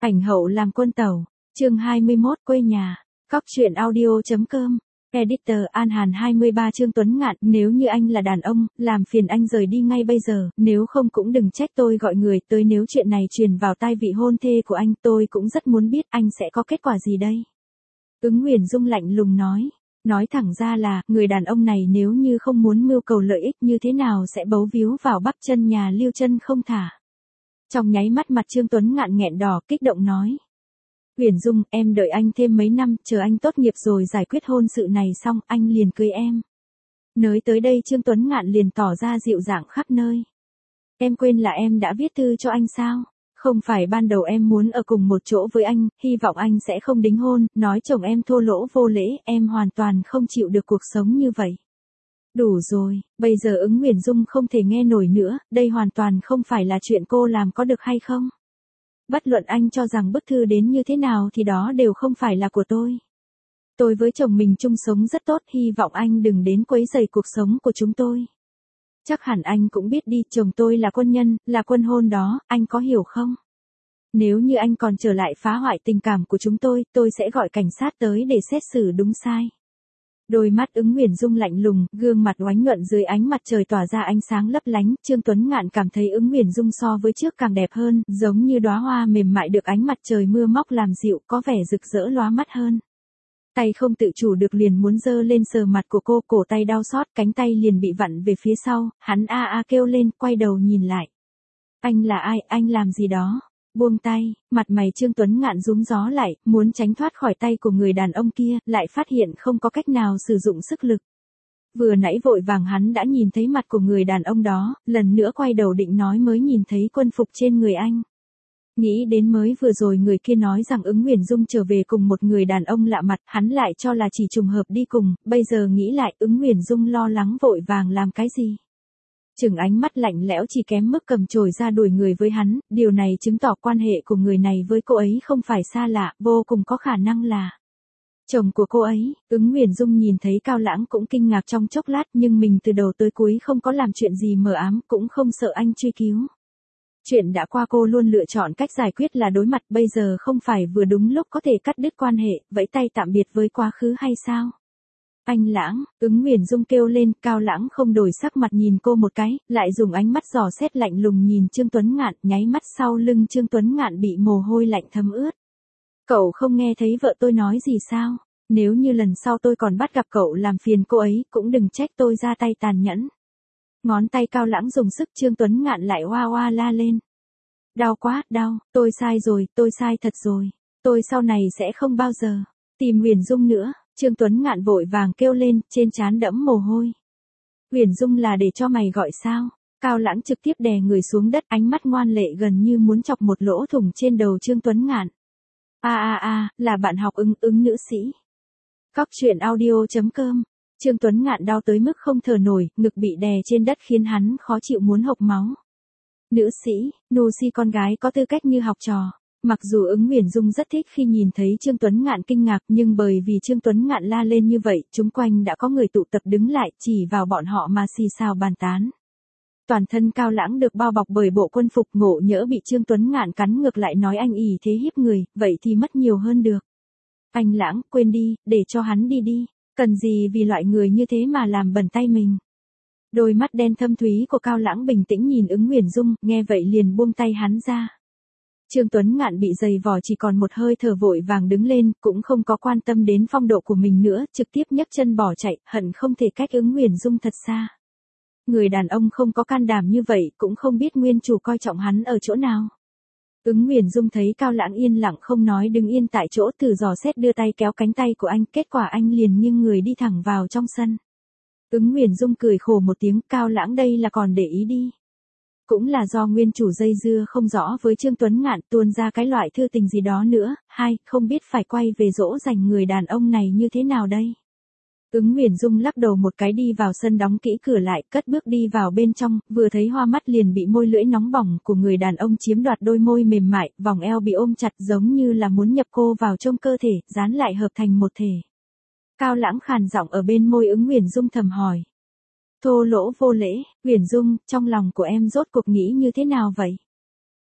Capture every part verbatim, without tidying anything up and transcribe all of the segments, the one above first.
Ảnh hậu làm quân tàu, chương hai mươi mốt quê nhà, Cóc truyện audio chấm com, Editor An Hàn hai mươi ba Trương Tuấn Ngạn, nếu như anh là đàn ông, làm phiền anh rời đi ngay bây giờ, nếu không cũng đừng trách tôi gọi người tới nếu chuyện này truyền vào tai vị hôn thê của anh tôi cũng rất muốn biết anh sẽ có kết quả gì đây. Ứng Huyền Dung lạnh lùng nói. Nói thẳng ra là, người đàn ông này nếu như không muốn mưu cầu lợi ích như thế nào sẽ bấu víu vào bắp chân nhà Lưu Chân không thả. Trong nháy mắt mặt Trương Tuấn Ngạn nghẹn đỏ kích động nói. Huyền Dung, em đợi anh thêm mấy năm, chờ anh tốt nghiệp rồi giải quyết hôn sự này xong, anh liền cưới em. Nói tới đây Trương Tuấn Ngạn liền tỏ ra dịu dàng khắp nơi. Em quên là em đã viết thư cho anh sao? Không phải ban đầu em muốn ở cùng một chỗ với anh, hy vọng anh sẽ không đính hôn, nói chồng em thô lỗ vô lễ, em hoàn toàn không chịu được cuộc sống như vậy. Đủ rồi, bây giờ Ứng Huyền Dung không thể nghe nổi nữa, đây hoàn toàn không phải là chuyện cô làm có được hay không. Bất luận anh cho rằng bức thư đến như thế nào thì đó đều không phải là của tôi. Tôi với chồng mình chung sống rất tốt, hy vọng anh đừng đến quấy rầy cuộc sống của chúng tôi. Chắc hẳn anh cũng biết đi, chồng tôi là quân nhân, là quân hôn đó, anh có hiểu không? Nếu như anh còn trở lại phá hoại tình cảm của chúng tôi, tôi sẽ gọi cảnh sát tới để xét xử đúng sai. Đôi mắt Ứng Huyền Dung lạnh lùng, gương mặt oánh nhuận dưới ánh mặt trời tỏa ra ánh sáng lấp lánh, Trương Tuấn Ngạn cảm thấy Ứng Huyền Dung so với trước càng đẹp hơn, giống như đóa hoa mềm mại được ánh mặt trời mưa móc làm dịu, có vẻ rực rỡ lóa mắt hơn. Tay không tự chủ được liền muốn giơ lên sờ mặt của cô, cổ tay đau xót, cánh tay liền bị vặn về phía sau, hắn a a kêu lên, quay đầu nhìn lại. Anh là ai, anh làm gì đó? Buông tay, mặt mày Trương Tuấn Ngạn rúm gió lại, muốn tránh thoát khỏi tay của người đàn ông kia, lại phát hiện không có cách nào sử dụng sức lực. Vừa nãy vội vàng hắn đã nhìn thấy mặt của người đàn ông đó, lần nữa quay đầu định nói mới nhìn thấy quân phục trên người anh. Nghĩ đến mới vừa rồi người kia nói rằng Ứng Huyền Dung trở về cùng một người đàn ông lạ mặt, hắn lại cho là chỉ trùng hợp đi cùng, bây giờ nghĩ lại Ứng Huyền Dung lo lắng vội vàng làm cái gì. Chừng ánh mắt lạnh lẽo chỉ kém mức cầm chổi ra đuổi người với hắn, điều này chứng tỏ quan hệ của người này với cô ấy không phải xa lạ, vô cùng có khả năng là chồng của cô ấy. Ứng Huyền Dung nhìn thấy Cao Lãng cũng kinh ngạc trong chốc lát, nhưng mình từ đầu tới cuối không có làm chuyện gì mờ ám, cũng không sợ anh truy cứu. Chuyện đã qua cô luôn lựa chọn cách giải quyết là đối mặt, bây giờ không phải vừa đúng lúc có thể cắt đứt quan hệ, vẫy tay tạm biệt với quá khứ hay sao? Anh Lãng, Ứng Huyền Dung kêu lên, Cao Lãng không đổi sắc mặt nhìn cô một cái, lại dùng ánh mắt dò xét lạnh lùng nhìn Trương Tuấn Ngạn, nháy mắt sau lưng Trương Tuấn Ngạn bị mồ hôi lạnh thấm ướt. Cậu không nghe thấy vợ tôi nói gì sao? Nếu như lần sau tôi còn bắt gặp cậu làm phiền cô ấy, cũng đừng trách tôi ra tay tàn nhẫn. Ngón tay Cao Lãng dùng sức, Trương Tuấn Ngạn lại oa oa la lên. Đau quá, đau, tôi sai rồi, tôi sai thật rồi. Tôi sau này sẽ không bao giờ tìm Huyền Dung nữa. Trương Tuấn Ngạn vội vàng kêu lên, trên trán đẫm mồ hôi. Huyền Dung là để cho mày gọi sao? Cao Lãng trực tiếp đè người xuống đất, ánh mắt ngoan lệ gần như muốn chọc một lỗ thủng trên đầu Trương Tuấn Ngạn. A a a, là bạn học Ứng Ứng nữ sĩ. Cóc truyện audio chấm com. Trương Tuấn Ngạn đau tới mức không thở nổi, ngực bị đè trên đất khiến hắn khó chịu muốn hộc máu. Nữ sĩ, nô si con gái có tư cách như học trò. Mặc dù Ứng Huyền Dung rất thích khi nhìn thấy Trương Tuấn Ngạn kinh ngạc, nhưng bởi vì Trương Tuấn Ngạn la lên như vậy, chúng quanh đã có người tụ tập đứng lại, chỉ vào bọn họ mà xì xào bàn tán. Toàn thân Cao Lãng được bao bọc bởi bộ quân phục, ngộ nhỡ bị Trương Tuấn Ngạn cắn ngược lại nói anh ỷ thế hiếp người, vậy thì mất nhiều hơn được. Anh Lãng, quên đi, để cho hắn đi đi, cần gì vì loại người như thế mà làm bẩn tay mình. Đôi mắt đen thâm thúy của Cao Lãng bình tĩnh nhìn Ứng Huyền Dung, nghe vậy liền buông tay hắn ra. Trương Tuấn Ngạn bị giày vò chỉ còn một hơi thở vội vàng đứng lên, cũng không có quan tâm đến phong độ của mình nữa, trực tiếp nhấc chân bỏ chạy, hận không thể cách Ứng Huyền Dung thật xa. Người đàn ông không có can đảm như vậy, cũng không biết nguyên chủ coi trọng hắn ở chỗ nào. Ứng Huyền Dung thấy Cao Lãng yên lặng không nói đứng yên tại chỗ, từ dò xét đưa tay kéo cánh tay của anh, kết quả anh liền nghiêng người đi thẳng vào trong sân. Ứng Huyền Dung cười khổ một tiếng, Cao Lãng đây là còn để ý đi. Cũng là do nguyên chủ dây dưa không rõ với Trương Tuấn Ngạn, tuôn ra cái loại thư tình gì đó nữa, hai, không biết phải quay về dỗ dành người đàn ông này như thế nào đây. Ứng Huyền Dung lắc đầu một cái đi vào sân, đóng kỹ cửa lại, cất bước đi vào bên trong, vừa thấy hoa mắt liền bị môi lưỡi nóng bỏng của người đàn ông chiếm đoạt đôi môi mềm mại, vòng eo bị ôm chặt giống như là muốn nhập cô vào trong cơ thể, dán lại hợp thành một thể. Cao Lãng khàn giọng ở bên môi Ứng Huyền Dung thầm hỏi. Thô lỗ vô lễ, Huyền Dung, trong lòng của em rốt cuộc nghĩ như thế nào vậy?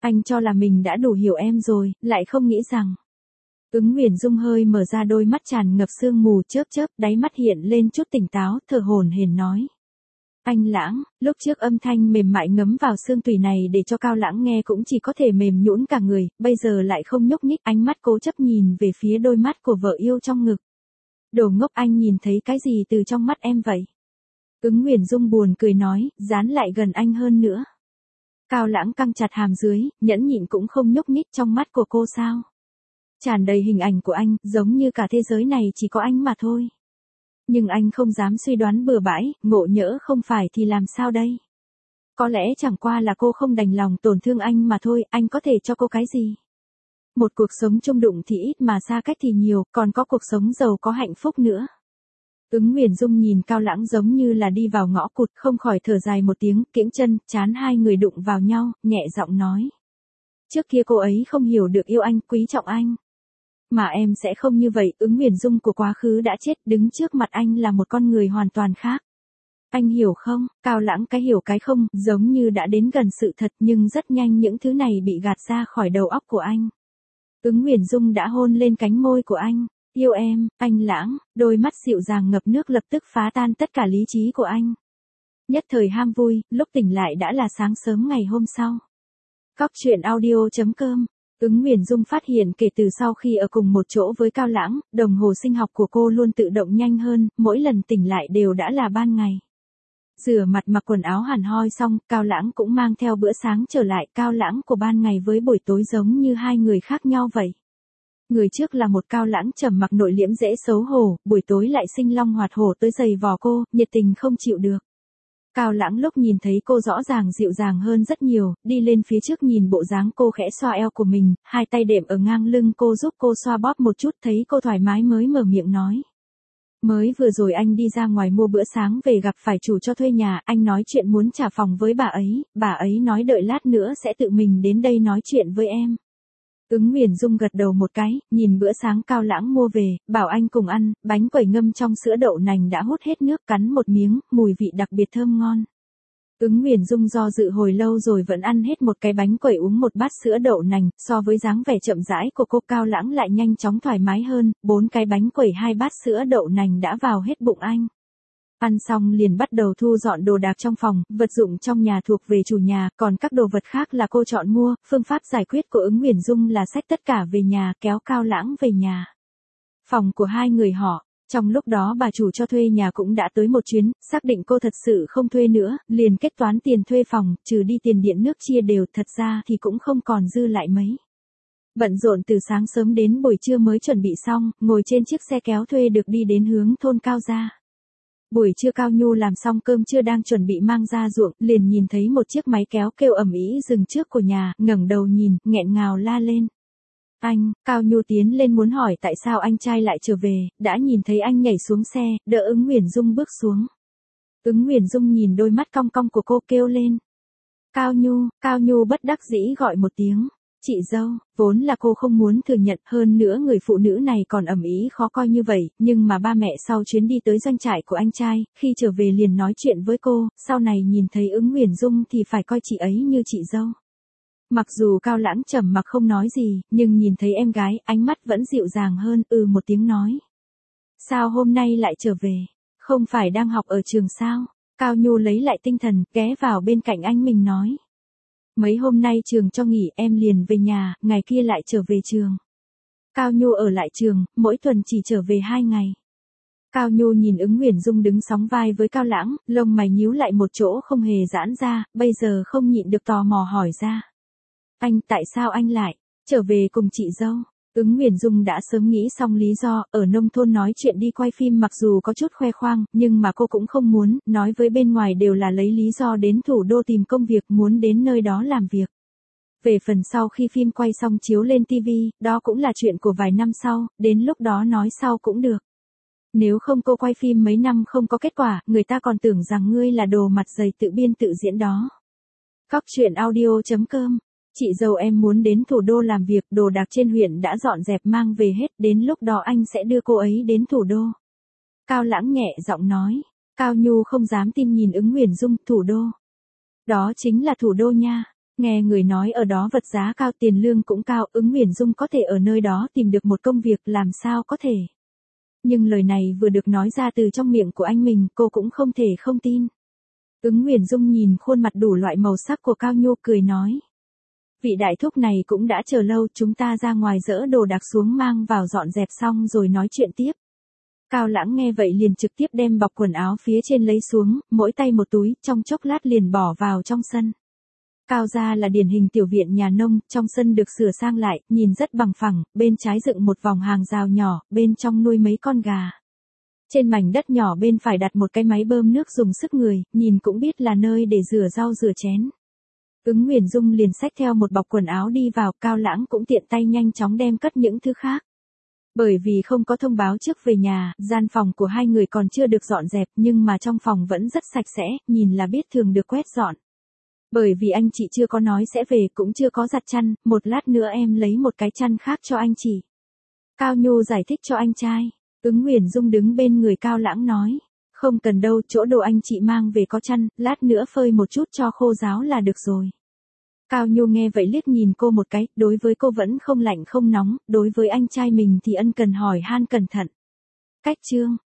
Anh cho là mình đã đủ hiểu em rồi, lại không nghĩ rằng. Ứng Huyền Dung hơi mở ra đôi mắt tràn ngập sương mù chớp chớp, đáy mắt hiện lên chút tỉnh táo, thở hổn hển nói. Anh Lãng, lúc trước âm thanh mềm mại ngấm vào xương tủy này để cho Cao Lãng nghe cũng chỉ có thể mềm nhũn cả người, bây giờ lại không nhúc nhích, ánh mắt cố chấp nhìn về phía đôi mắt của vợ yêu trong ngực. Đồ ngốc, anh nhìn thấy cái gì từ trong mắt em vậy? Ứng Huyền Dung buồn cười nói, dán lại gần anh hơn nữa. Cao Lãng căng chặt hàm dưới, nhẫn nhịn cũng không nhúc nhích, trong mắt của cô sao? Tràn đầy hình ảnh của anh, giống như cả thế giới này chỉ có anh mà thôi. Nhưng anh không dám suy đoán bừa bãi, ngộ nhỡ không phải thì làm sao đây? Có lẽ chẳng qua là cô không đành lòng tổn thương anh mà thôi, anh có thể cho cô cái gì? Một cuộc sống chung đụng thì ít mà xa cách thì nhiều, còn có cuộc sống giàu có hạnh phúc nữa. Ứng Huyền Dung nhìn Cao Lãng giống như là đi vào ngõ cụt, không khỏi thở dài một tiếng, kiễng chân, chán hai người đụng vào nhau, nhẹ giọng nói. Trước kia cô ấy không hiểu được yêu anh, quý trọng anh. Mà em sẽ không như vậy, Ứng Huyền Dung của quá khứ đã chết, đứng trước mặt anh là một con người hoàn toàn khác. Anh hiểu không? Cao Lãng cái hiểu cái không, giống như đã đến gần sự thật nhưng rất nhanh những thứ này bị gạt ra khỏi đầu óc của anh. Ứng Huyền Dung đã hôn lên cánh môi của anh. Yêu em, anh Lãng, đôi mắt dịu dàng ngập nước lập tức phá tan tất cả lý trí của anh. Nhất thời ham vui, lúc tỉnh lại đã là sáng sớm ngày hôm sau. Cóc truyện audio chấm com. Ứng Huyền Dung phát hiện kể từ sau khi ở cùng một chỗ với Cao Lãng, đồng hồ sinh học của cô luôn tự động nhanh hơn, mỗi lần tỉnh lại đều đã là ban ngày. Rửa mặt mặc quần áo hẳn hoi xong, Cao Lãng cũng mang theo bữa sáng trở lại. Cao Lãng của ban ngày với buổi tối giống như hai người khác nhau vậy. Người trước là một Cao Lãng trầm mặc nội liễm dễ xấu hổ, buổi tối lại sinh long hoạt hổ tới giày vò cô, nhiệt tình không chịu được. Cao Lãng lúc nhìn thấy cô rõ ràng dịu dàng hơn rất nhiều, đi lên phía trước nhìn bộ dáng cô khẽ xoa eo của mình, hai tay đệm ở ngang lưng cô giúp cô xoa bóp một chút, thấy cô thoải mái mới mở miệng nói. Mới vừa rồi anh đi ra ngoài mua bữa sáng về gặp phải chủ cho thuê nhà, anh nói chuyện muốn trả phòng với bà ấy, bà ấy nói đợi lát nữa sẽ tự mình đến đây nói chuyện với em. Ứng Huyền Dung gật đầu một cái, nhìn bữa sáng Cao Lãng mua về, bảo anh cùng ăn, bánh quẩy ngâm trong sữa đậu nành đã hút hết nước, cắn một miếng, mùi vị đặc biệt thơm ngon. Ứng Huyền Dung do dự hồi lâu rồi vẫn ăn hết một cái bánh quẩy uống một bát sữa đậu nành, so với dáng vẻ chậm rãi của cô Cao Lãng lại nhanh chóng thoải mái hơn, bốn cái bánh quẩy hai bát sữa đậu nành đã vào hết bụng anh. Ăn xong liền bắt đầu thu dọn đồ đạc trong phòng, vật dụng trong nhà thuộc về chủ nhà, còn các đồ vật khác là cô chọn mua, phương pháp giải quyết của Ứng Huyền Dung là xách tất cả về nhà, kéo Cao Lãng về nhà. Phòng của hai người họ, trong lúc đó bà chủ cho thuê nhà cũng đã tới một chuyến, xác định cô thật sự không thuê nữa, liền kết toán tiền thuê phòng, trừ đi tiền điện nước chia đều, thật ra thì cũng không còn dư lại mấy. Bận rộn từ sáng sớm đến buổi trưa mới chuẩn bị xong, ngồi trên chiếc xe kéo thuê được đi đến hướng thôn Cao gia. Buổi trưa Cao Nhu làm xong cơm trưa đang chuẩn bị mang ra ruộng, liền nhìn thấy một chiếc máy kéo kêu ầm ĩ dừng trước của nhà, ngẩng đầu nhìn, nghẹn ngào la lên. Anh, Cao Nhu tiến lên muốn hỏi tại sao anh trai lại trở về, đã nhìn thấy anh nhảy xuống xe, đỡ Ứng Huyền Dung bước xuống. Ứng Huyền Dung nhìn đôi mắt cong cong của cô kêu lên. Cao Nhu, Cao Nhu bất đắc dĩ gọi một tiếng. Chị dâu, vốn là cô không muốn thừa nhận, hơn nữa người phụ nữ này còn ầm ĩ khó coi như vậy, nhưng mà ba mẹ sau chuyến đi tới doanh trại của anh trai, khi trở về liền nói chuyện với cô, sau này nhìn thấy Ứng Huyền Dung thì phải coi chị ấy như chị dâu. Mặc dù Cao Lãng trầm mặc không nói gì, nhưng nhìn thấy em gái, ánh mắt vẫn dịu dàng hơn, ừ một tiếng nói. Sao hôm nay lại trở về? Không phải đang học ở trường sao? Cao Nhu lấy lại tinh thần, ghé vào bên cạnh anh mình nói. Mấy hôm nay trường cho nghỉ em liền về nhà, ngày kia lại trở về trường. Cao Nhu ở lại trường, mỗi tuần chỉ trở về hai ngày. Cao Nhu nhìn Ứng Huyền Dung đứng sóng vai với Cao Lãng, lông mày nhíu lại một chỗ không hề giãn ra, bây giờ không nhịn được tò mò hỏi ra. Anh, tại sao anh lại trở về cùng chị dâu? Ứng Huyền Dung đã sớm nghĩ xong lý do, ở nông thôn nói chuyện đi quay phim mặc dù có chút khoe khoang, nhưng mà cô cũng không muốn, nói với bên ngoài đều là lấy lý do đến thủ đô tìm công việc, muốn đến nơi đó làm việc. Về phần sau khi phim quay xong chiếu lên ti vi, đó cũng là chuyện của vài năm sau, đến lúc đó nói sau cũng được. Nếu không cô quay phim mấy năm không có kết quả, người ta còn tưởng rằng ngươi là đồ mặt dày tự biên tự diễn đó. Cóc truyện audio chấm com. Chị dâu em muốn đến thủ đô làm việc, đồ đạc trên huyện đã dọn dẹp mang về hết, đến lúc đó anh sẽ đưa cô ấy đến thủ đô. Cao Lãng nhẹ giọng nói. Cao Nhu không dám tin nhìn Ứng Huyền Dung, thủ đô. Đó chính là thủ đô nha. Nghe người nói ở đó vật giá cao tiền lương cũng cao, ứng Nguyễn Dung có thể ở nơi đó tìm được một công việc làm sao có thể. Nhưng lời này vừa được nói ra từ trong miệng của anh mình, cô cũng không thể không tin. Ứng Nguyễn Dung nhìn khuôn mặt đủ loại màu sắc của Cao Nhu cười nói. Vị đại thúc này cũng đã chờ lâu, chúng ta ra ngoài dỡ đồ đạc xuống mang vào dọn dẹp xong rồi nói chuyện tiếp. Cao Lãng nghe vậy liền trực tiếp đem bọc quần áo phía trên lấy xuống, mỗi tay một túi, trong chốc lát liền bỏ vào trong sân. Cao gia là điển hình tiểu viện nhà nông, trong sân được sửa sang lại, nhìn rất bằng phẳng, bên trái dựng một vòng hàng rào nhỏ, bên trong nuôi mấy con gà. Trên mảnh đất nhỏ bên phải đặt một cái máy bơm nước dùng sức người, nhìn cũng biết là nơi để rửa rau rửa chén. Ứng Nguyễn Dung liền xách theo một bọc quần áo đi vào, Cao Lãng cũng tiện tay nhanh chóng đem cất những thứ khác. Bởi vì không có thông báo trước về nhà, gian phòng của hai người còn chưa được dọn dẹp nhưng mà trong phòng vẫn rất sạch sẽ, nhìn là biết thường được quét dọn. Bởi vì anh chị chưa có nói sẽ về cũng chưa có giặt chăn, một lát nữa em lấy một cái chăn khác cho anh chị. Cao Nhu giải thích cho anh trai. Ứng Nguyễn Dung đứng bên người Cao Lãng nói. Không cần đâu, chỗ đồ anh chị mang về có chăn, lát nữa phơi một chút cho khô ráo là được rồi. Cao Nhu nghe vậy liếc nhìn cô một cái, đối với cô vẫn không lạnh không nóng, đối với anh trai mình thì ân cần hỏi han cẩn thận. Cách chương